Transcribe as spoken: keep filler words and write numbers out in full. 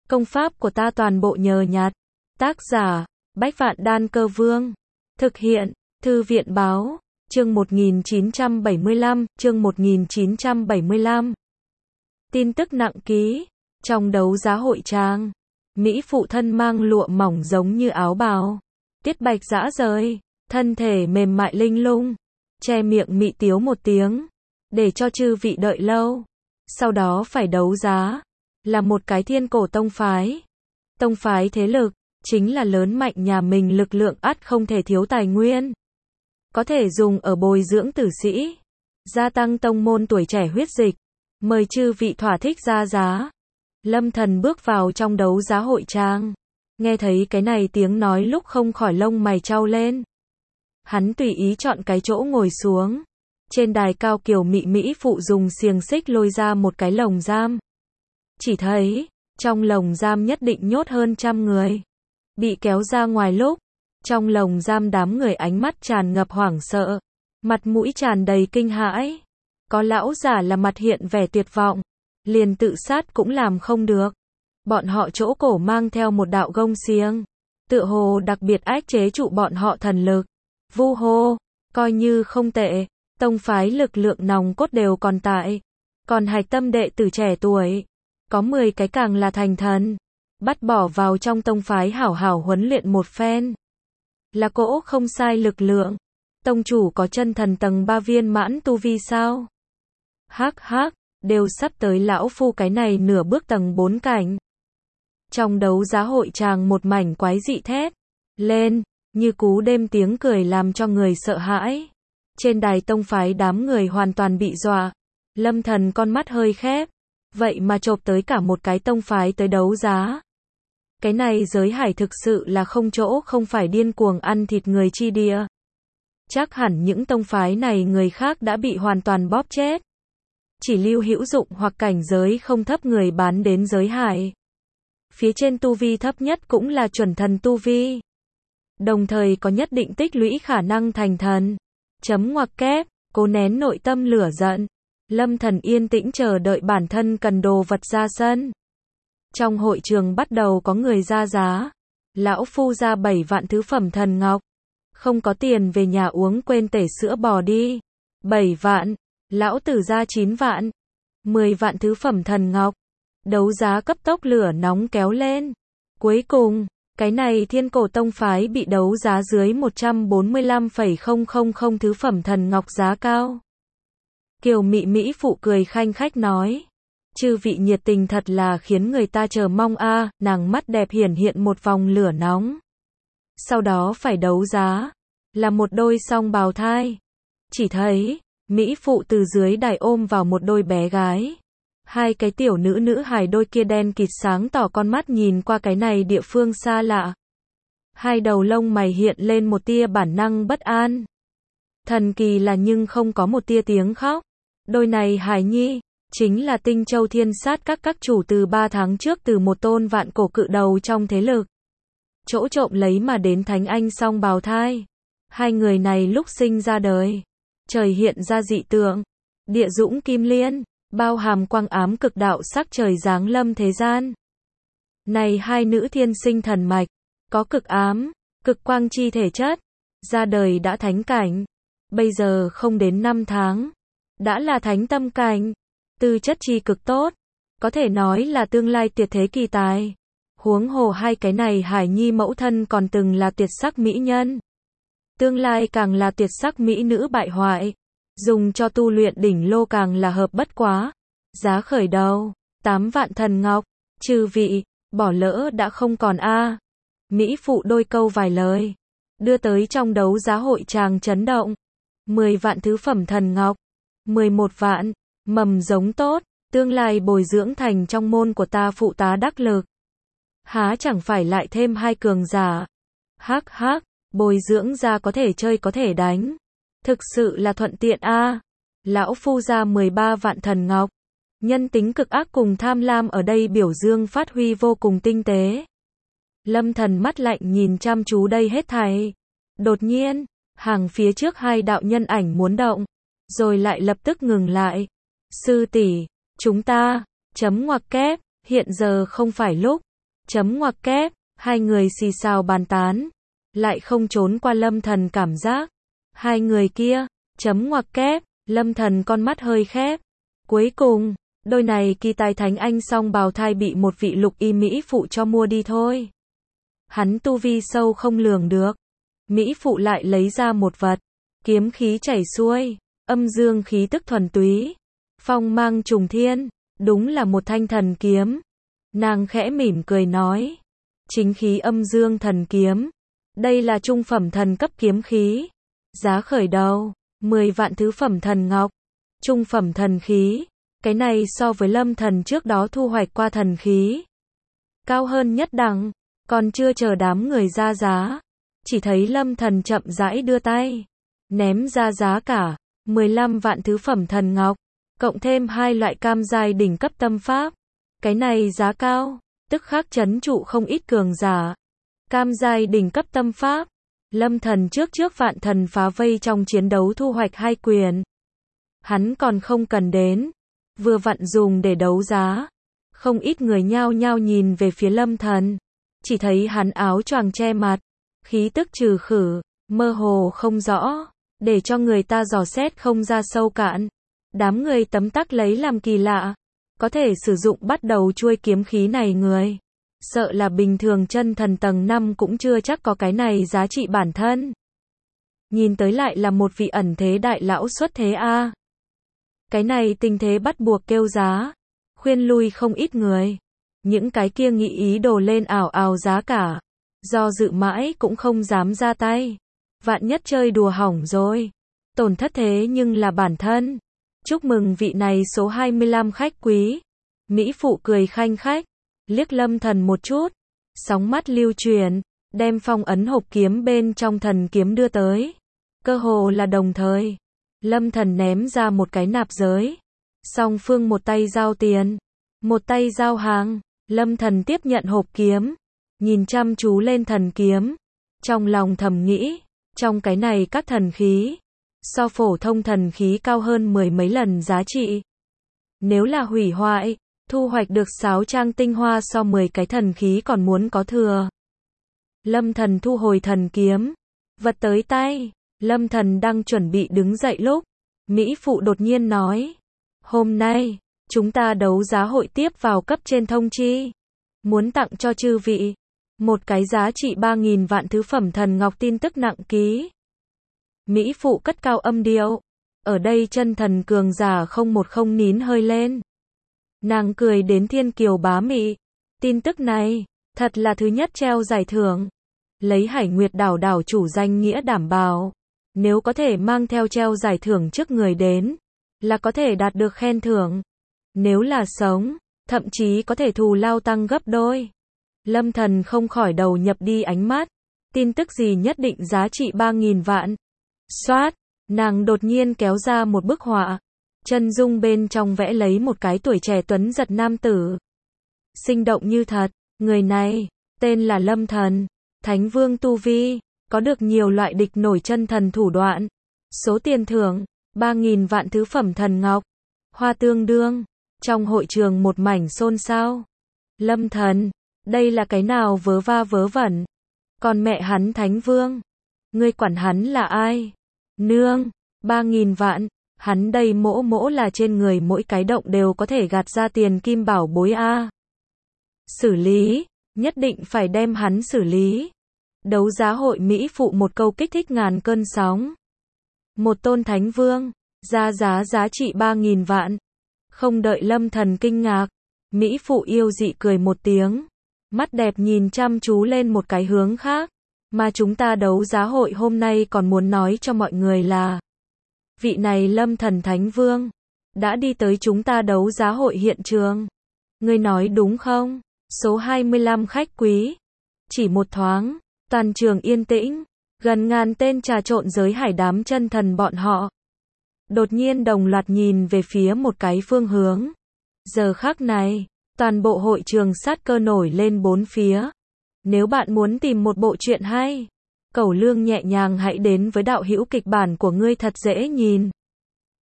Công pháp của ta toàn bộ nhờ nhặt. Tác giả, Bách Vạn Đan Cơ Vương. Thực hiện, Thư viện Báo, chương một nghìn chín trăm bảy mươi lăm, chương một nghìn chín trăm bảy mươi lăm. Tin tức nặng ký. Trong đấu giá hội trang, Mỹ phụ thân mang lụa mỏng giống như áo bào. Tiết bạch dã rời, thân thể mềm mại linh lung, che miệng mị tiếu một tiếng, để cho chư vị đợi lâu. Sau đó phải đấu giá, là một cái thiên cổ tông phái. Tông phái thế lực, chính là lớn mạnh nhà mình lực lượng ắt không thể thiếu tài nguyên. Có thể dùng ở bồi dưỡng tử sĩ, gia tăng tông môn tuổi trẻ huyết dịch, mời chư vị thỏa thích ra giá. Lâm Thần bước vào trong đấu giá hội trang, nghe thấy cái này tiếng nói lúc không khỏi lông mày chau lên. Hắn tùy ý chọn cái chỗ ngồi xuống. Trên đài cao kiều mị mỹ phụ dùng xiềng xích lôi ra một cái lồng giam. Chỉ thấy, trong lồng giam nhất định nhốt hơn trăm người. Bị kéo ra ngoài lúc, trong lồng giam đám người ánh mắt tràn ngập hoảng sợ, mặt mũi tràn đầy kinh hãi. Có lão giả là mặt hiện vẻ tuyệt vọng, liền tự sát cũng làm không được. Bọn họ chỗ cổ mang theo một đạo gông xiềng, tựa hồ đặc biệt ách chế trụ bọn họ thần lực. Vu hô, coi như không tệ, tông phái lực lượng nòng cốt đều còn tại. Còn hạch tâm đệ tử trẻ tuổi, có mười cái càng là thành thần, bắt bỏ vào trong tông phái hảo hảo huấn luyện một phen. Là cỗ không sai lực lượng. Tông chủ có chân thần tầng ba viên mãn tu vi sao? Hắc hắc, đều sắp tới lão phu cái này nửa bước tầng bốn cảnh. Trong đấu giá hội tràng một mảnh quái dị thét lên, như cú đêm tiếng cười làm cho người sợ hãi. Trên đài tông phái đám người hoàn toàn bị dọa. Lâm Thần con mắt hơi khép, vậy mà chộp tới cả một cái tông phái tới đấu giá. Cái này giới hải thực sự là không chỗ không phải điên cuồng ăn thịt người chi địa. Chắc hẳn những tông phái này người khác đã bị hoàn toàn bóp chết. Chỉ lưu hữu dụng hoặc cảnh giới không thấp người bán đến giới hải. Phía trên tu vi thấp nhất cũng là chuẩn thần tu vi. Đồng thời có nhất định tích lũy khả năng thành thần. Chấm ngoặc kép, cố nén nội tâm lửa giận. Lâm Thần yên tĩnh chờ đợi bản thân cần đồ vật ra sân. Trong hội trường bắt đầu có người ra giá. Lão phu ra bảy vạn thứ phẩm thần ngọc. Không có tiền về nhà uống quên tể sữa bò đi. bảy vạn. Lão tử ra chín vạn. mười vạn thứ phẩm thần ngọc. Đấu giá cấp tốc lửa nóng kéo lên. Cuối cùng, cái này thiên cổ tông phái bị đấu giá dưới một trăm bốn mươi lăm phẩy không không không thứ phẩm thần ngọc giá cao. Kiều mị mỹ phụ cười khanh khách nói. Chư vị nhiệt tình thật là khiến người ta chờ mong a. À, nàng mắt đẹp hiển hiện một vòng lửa nóng. Sau đó phải đấu giá, là một đôi song bào thai. Chỉ thấy, mỹ phụ từ dưới đài ôm vào một đôi bé gái. Hai cái tiểu nữ nữ hài đôi kia đen kịt sáng tỏ con mắt nhìn qua cái này địa phương xa lạ. Hai đầu lông mày hiện lên một tia bản năng bất an. Thần kỳ là nhưng không có một tia tiếng khóc. Đôi này hài nhi, chính là Tinh Châu Thiên Sát các các chủ từ ba tháng trước từ một tôn vạn cổ cự đầu trong thế lực. Chỗ trộm lấy mà đến thánh anh song bào thai. Hai người này lúc sinh ra đời, trời hiện ra dị tượng. Địa dũng kim liên, bao hàm quang ám cực đạo sắc trời giáng lâm thế gian. Này hai nữ thiên sinh thần mạch, có cực ám, cực quang chi thể chất, ra đời đã thánh cảnh. Bây giờ không đến năm tháng, đã là thánh tâm cảnh. Tư chất chi cực tốt, có thể nói là tương lai tuyệt thế kỳ tài. Huống hồ hai cái này hải nhi mẫu thân còn từng là tuyệt sắc mỹ nhân. Tương lai càng là tuyệt sắc mỹ nữ bại hoại. Dùng cho tu luyện đỉnh lô càng là hợp bất quá. Giá khởi đầu, tám vạn thần ngọc. Chư vị, bỏ lỡ đã không còn a. Mỹ phụ đôi câu vài lời, đưa tới trong đấu giá hội tràng chấn động. mười vạn thứ phẩm thần ngọc. mười một vạn. Mầm giống tốt, tương lai bồi dưỡng thành trong môn của ta phụ tá đắc lực. Há chẳng phải lại thêm hai cường giả. Hắc hắc, bồi dưỡng ra có thể chơi có thể đánh. Thực sự là thuận tiện a. À. Lão phu ra mười ba vạn thần ngọc. Nhân tính cực ác cùng tham lam ở đây biểu dương phát huy vô cùng tinh tế. Lâm Thần mắt lạnh nhìn chăm chú đây hết thảy. Đột nhiên, hàng phía trước hai đạo nhân ảnh muốn động, rồi lại lập tức ngừng lại. Sư tỷ, chúng ta, chấm ngoặc kép, hiện giờ không phải lúc. Chấm ngoặc kép, hai người xì xào bàn tán, lại không trốn qua Lâm Thần cảm giác. Hai người kia, chấm ngoặc kép, Lâm Thần con mắt hơi khép. Cuối cùng, đôi này kỳ tài thánh anh song bào thai bị một vị lục y mỹ phụ cho mua đi thôi. Hắn tu vi sâu không lường được. Mỹ phụ lại lấy ra một vật, kiếm khí chảy xuôi, âm dương khí tức thuần túy, phong mang trùng thiên, đúng là một thanh thần kiếm. Nàng khẽ mỉm cười nói, chính khí âm dương thần kiếm, đây là trung phẩm thần cấp kiếm khí, giá khởi đầu mười vạn thứ phẩm thần ngọc, trung phẩm thần khí, cái này so với Lâm Thần trước đó thu hoạch qua thần khí cao hơn nhất đẳng. Còn chưa chờ đám người ra giá, chỉ thấy Lâm Thần chậm rãi đưa tay, ném ra giá cả mười lăm vạn thứ phẩm thần ngọc, cộng thêm hai loại cam giai đỉnh cấp tâm pháp. Cái này giá cao, tức khắc trấn trụ không ít cường giả. Cam giai đỉnh cấp tâm pháp, Lâm Thần trước trước vạn thần phá vây trong chiến đấu thu hoạch hai quyền. Hắn còn không cần đến, vừa vặn dùng để đấu giá. Không ít người nhao nhao nhìn về phía Lâm Thần, chỉ thấy hắn áo choàng che mặt, khí tức trừ khử, mơ hồ không rõ, để cho người ta dò xét không ra sâu cạn. Đám người tấm tắc lấy làm kỳ lạ, có thể sử dụng bắt đầu chuôi kiếm khí này người, sợ là bình thường chân thần tầng năm cũng chưa chắc có cái này giá trị bản thân. Nhìn tới lại là một vị ẩn thế đại lão xuất thế a. À. Cái này tình thế bắt buộc kêu giá, khuyên lui không ít người. Những cái kia nghĩ ý đồ lên ảo ảo giá cả, do dự mãi cũng không dám ra tay. Vạn nhất chơi đùa hỏng rồi, tổn thất thế nhưng là bản thân. Chúc mừng vị này số hai mươi lăm khách quý. Mỹ phụ cười khanh khách, liếc Lâm Thần một chút, sóng mắt lưu truyền, đem phong ấn hộp kiếm bên trong thần kiếm đưa tới. Cơ hồ là đồng thời, Lâm Thần ném ra một cái nạp giới. Song phương một tay giao tiền, một tay giao hàng. Lâm Thần tiếp nhận hộp kiếm, nhìn chăm chú lên thần kiếm, trong lòng thầm nghĩ, trong cái này các thần khí, so phổ thông thần khí cao hơn mười mấy lần giá trị. Nếu là hủy hoại, thu hoạch được sáu trang tinh hoa so mười cái thần khí còn muốn có thừa. Lâm Thần thu hồi thần kiếm, vật tới tay. Lâm Thần đang chuẩn bị đứng dậy lúc, Mỹ phụ đột nhiên nói, hôm nay, chúng ta đấu giá hội tiếp vào cấp trên thông chi, muốn tặng cho chư vị một cái giá trị ba nghìn vạn thứ phẩm thần ngọc tin tức nặng ký. Mỹ phụ cất cao âm điệu, ở đây chân thần cường giả không một không nín hơi lên. Nàng cười đến thiên kiều bá mị, tin tức này, thật là thứ nhất treo giải thưởng. Lấy Hải Nguyệt đảo đảo chủ danh nghĩa đảm bảo, nếu có thể mang theo treo giải thưởng trước người đến, là có thể đạt được khen thưởng. Nếu là sống, thậm chí có thể thù lao tăng gấp đôi. Lâm Thần không khỏi đầu nhập đi ánh mắt. Tin tức gì nhất định giá trị ba nghìn vạn. Xoát, nàng đột nhiên kéo ra một bức họa. Chân dung bên trong vẽ lấy một cái tuổi trẻ tuấn giật nam tử. Sinh động như thật, người này, tên là Lâm Thần. Thánh vương tu vi, có được nhiều loại địch nổi chân thần thủ đoạn. Số tiền thưởng, ba nghìn vạn thứ phẩm thần ngọc. Hoa tương đương. Trong hội trường một mảnh xôn xao. Lâm Thần, đây là cái nào vớ va vớ vẩn. Còn mẹ hắn thánh vương. Ngươi quản hắn là ai? Nương, ba nghìn vạn. Hắn đây mỗ mỗ là trên người mỗi cái động đều có thể gạt ra tiền kim bảo bối a. Xử lý, nhất định phải đem hắn xử lý. Đấu giá hội Mỹ phụ một câu kích thích ngàn cơn sóng. Một tôn thánh vương, ra giá giá trị ba nghìn vạn. Không đợi Lâm Thần kinh ngạc, Mỹ phụ yêu dị cười một tiếng, mắt đẹp nhìn chăm chú lên một cái hướng khác, mà chúng ta đấu giá hội hôm nay còn muốn nói cho mọi người là, vị này Lâm Thần Thánh Vương, đã đi tới chúng ta đấu giá hội hiện trường. Ngươi nói đúng không? Số hai mươi lăm khách quý. Chỉ một thoáng, toàn trường yên tĩnh, gần ngàn tên trà trộn giới hải đám chân thần bọn họ. Đột nhiên đồng loạt nhìn về phía một cái phương hướng. Giờ khắc này, toàn bộ hội trường sát cơ nổi lên bốn phía. Nếu bạn muốn tìm một bộ truyện hay, Cẩu Lương nhẹ nhàng hãy đến với đạo hữu kịch bản của ngươi thật dễ nhìn.